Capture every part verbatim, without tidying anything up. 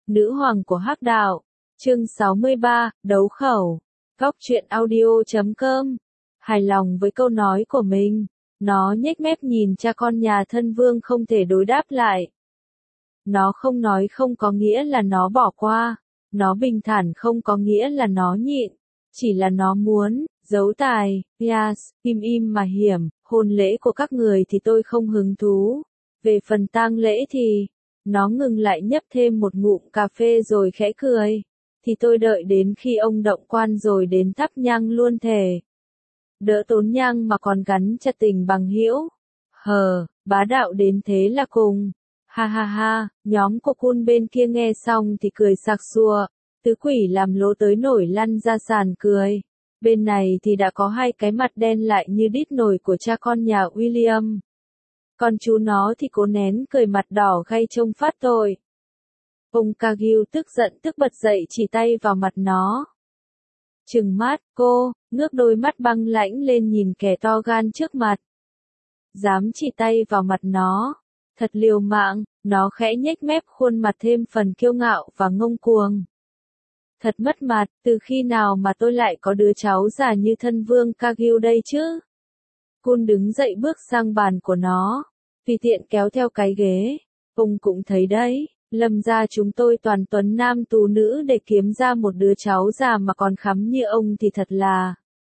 nữ hoàng của hắc đạo. Chương sáu mươi ba, đấu khẩu. Góc truyện audio chấm com. Hài lòng với câu nói của mình, nó nhếch mép nhìn cha con nhà thân vương không thể đối đáp lại. Nó không nói không có nghĩa là nó bỏ qua, nó bình thản không có nghĩa là nó nhịn, chỉ là nó muốn giấu tài. Yes, im im mà hiểm, hôn lễ của các người thì tôi không hứng thú. Về phần tang lễ thì, nó ngừng lại nhấp thêm một ngụm cà phê rồi khẽ cười. Thì tôi đợi đến khi ông động quan rồi đến thắp nhang luôn thề. Đỡ tốn nhang mà còn gắn chặt tình bằng hữu. Hờ, bá đạo đến thế là cùng. Ha ha ha, nhóm của Kun bên kia nghe xong thì cười sặc sụa. Tứ quỷ làm lố tới nổi lăn ra sàn cười. Bên này thì đã có hai cái mặt đen lại như đít nồi của cha con nhà William. Còn chú nó thì cố nén cười mặt đỏ gay trông phát tội. Ông Cargill tức giận tức bật dậy chỉ tay vào mặt nó. Trừng mắt, cô, ngước đôi mắt băng lãnh lên nhìn kẻ to gan trước mặt. Dám chỉ tay vào mặt nó. Thật liều mạng, nó khẽ nhếch mép khuôn mặt thêm phần kiêu ngạo và ngông cuồng. Thật mất mặt, từ khi nào mà tôi lại có đứa cháu già như thân vương Cargill đây chứ? Kun đứng dậy bước sang bàn của nó, tùy tiện kéo theo cái ghế. Ông cũng thấy đấy, Lâm gia chúng tôi toàn tuấn nam tú nữ để kiếm ra một đứa cháu già mà còn khắm như ông thì thật là...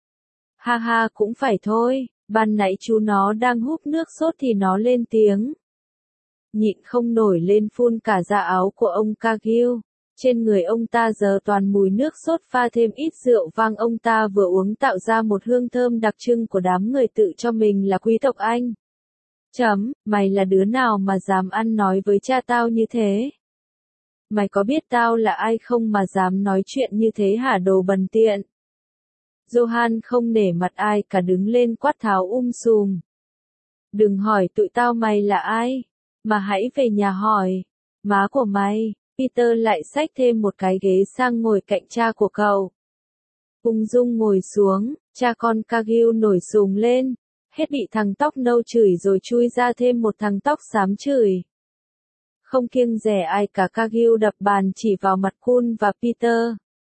Ha ha cũng phải thôi, ban nãy chú nó đang húp nước sốt thì nó lên tiếng. Nhịn không nổi lên phun cả da áo của ông Cargill. Trên người ông ta giờ toàn mùi nước sốt pha thêm ít rượu vang ông ta vừa uống tạo ra một hương thơm đặc trưng của đám người tự cho mình là quý tộc Anh. Chấm, mày là đứa nào mà dám ăn nói với cha tao như thế? Mày có biết tao là ai không mà dám nói chuyện như thế hả đồ bần tiện? Johan không nể mặt ai cả đứng lên quát tháo um sùm. Đừng hỏi tụi tao mày là ai, mà hãy về nhà hỏi, má của mày. Peter lại xách thêm một cái ghế sang ngồi cạnh cha của cậu. Ung dung ngồi xuống, cha con Cargill nổi sùng lên, hết bị thằng tóc nâu chửi rồi chui ra thêm một thằng tóc xám chửi. Không kiêng dè ai cả Cargill đập bàn chỉ vào mặt Kun và Peter.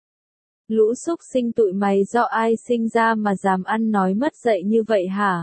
Lũ súc sinh tụi mày do ai sinh ra mà dám ăn nói mất dạy như vậy hả?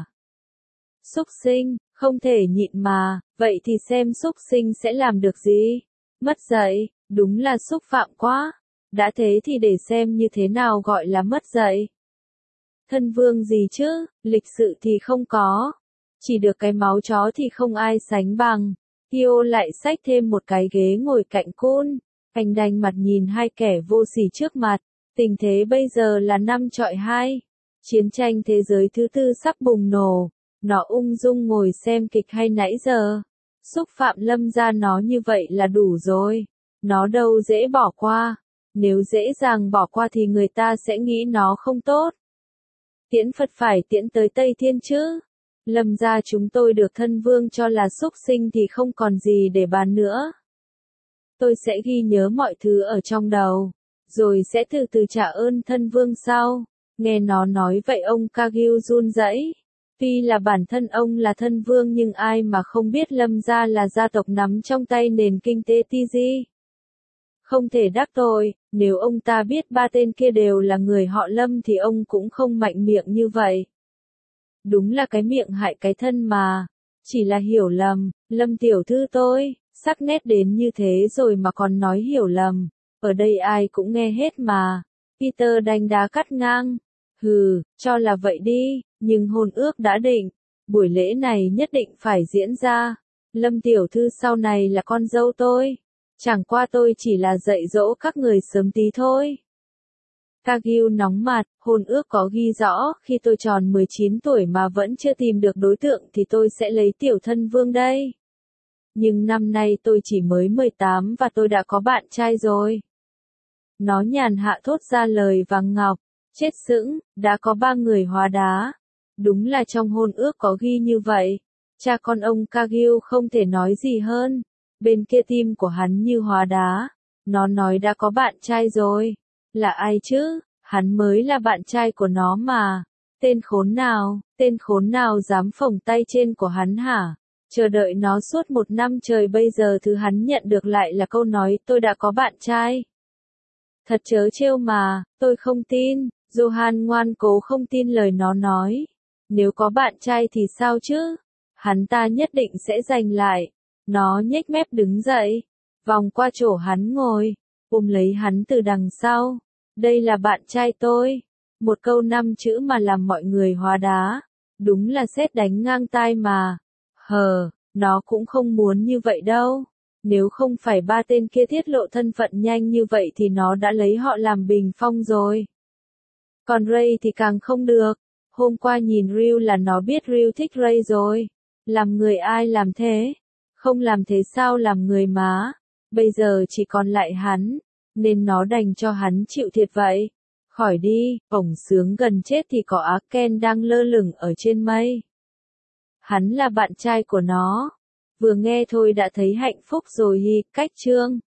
Súc sinh, không thể nhịn mà, vậy thì xem súc sinh sẽ làm được gì? Mất dạy, đúng là xúc phạm quá. Đã thế thì để xem như thế nào gọi là mất dạy. Thân vương gì chứ, lịch sự thì không có. Chỉ được cái máu chó thì không ai sánh bằng. Kyo lại xách thêm một cái ghế ngồi cạnh Kun. Anh đành mặt nhìn hai kẻ vô sỉ trước mặt. Tình thế bây giờ là năm chọi hai. Chiến tranh thế giới thứ tư sắp bùng nổ. Nó ung dung ngồi xem kịch hay nãy giờ. Xúc phạm Lâm gia nó như vậy là đủ rồi. Nó đâu dễ bỏ qua. Nếu dễ dàng bỏ qua thì người ta sẽ nghĩ nó không tốt. Tiễn Phật phải tiễn tới Tây Thiên chứ. Lâm gia chúng tôi được thân vương cho là súc sinh thì không còn gì để bàn nữa. Tôi sẽ ghi nhớ mọi thứ ở trong đầu. Rồi sẽ từ từ trả ơn thân vương sau. Nghe nó nói vậy ông Cargill run rẩy. Tuy là bản thân ông là thân vương nhưng ai mà không biết Lâm gia là gia tộc nắm trong tay nền kinh tế ti di. Không thể đắc tội, nếu ông ta biết ba tên kia đều là người họ Lâm thì ông cũng không mạnh miệng như vậy. Đúng là cái miệng hại cái thân mà. Chỉ là hiểu lầm, Lâm tiểu thư tôi, sắc nét đến như thế rồi mà còn nói hiểu lầm. Ở đây ai cũng nghe hết mà. Peter đánh đá cắt ngang. Hừ, cho là vậy đi, nhưng hôn ước đã định. Buổi lễ này nhất định phải diễn ra. Lâm tiểu thư sau này là con dâu tôi. Chẳng qua tôi chỉ là dạy dỗ các người sớm tí thôi. Cargill nóng mặt, hôn ước có ghi rõ, khi tôi tròn mười chín tuổi mà vẫn chưa tìm được đối tượng thì tôi sẽ lấy tiểu thân vương đây. Nhưng năm nay tôi chỉ mới mười tám và tôi đã có bạn trai rồi. Nó nhàn hạ thốt ra lời vàng ngọc. Chết sững, đã có ba người hóa đá. Đúng là trong hôn ước có ghi như vậy. Cha con ông Cargill không thể nói gì hơn. Bên kia tim của hắn như hóa đá. Nó nói đã có bạn trai rồi. Là ai chứ? Hắn mới là bạn trai của nó mà. Tên khốn nào, tên khốn nào dám phồng tay trên của hắn hả? Chờ đợi nó suốt một năm trời bây giờ thứ hắn nhận được lại là câu nói tôi đã có bạn trai. Thật trớ trêu mà, tôi không tin, Johan ngoan cố không tin lời nó nói. Nếu có bạn trai thì sao chứ? Hắn ta nhất định sẽ giành lại. Nó nhếch mép đứng dậy, vòng qua chỗ hắn ngồi, ôm lấy hắn từ đằng sau. Đây là bạn trai tôi. Một câu năm chữ mà làm mọi người hóa đá. Đúng là sét đánh ngang tai mà. Hờ, nó cũng không muốn như vậy đâu. Nếu không phải ba tên kia tiết lộ thân phận nhanh như vậy thì nó đã lấy họ làm bình phong rồi. Còn Ray thì càng không được. Hôm qua nhìn Ryu là nó biết Ryu thích Ray rồi. Làm người ai làm thế? Không làm thế sao làm người má? Bây giờ chỉ còn lại hắn, nên nó đành cho hắn chịu thiệt vậy. Khỏi đi, ổng sướng gần chết thì có Aken đang lơ lửng ở trên mây. Hắn là bạn trai của nó. Vừa nghe thôi đã thấy hạnh phúc rồi hi, cách chương.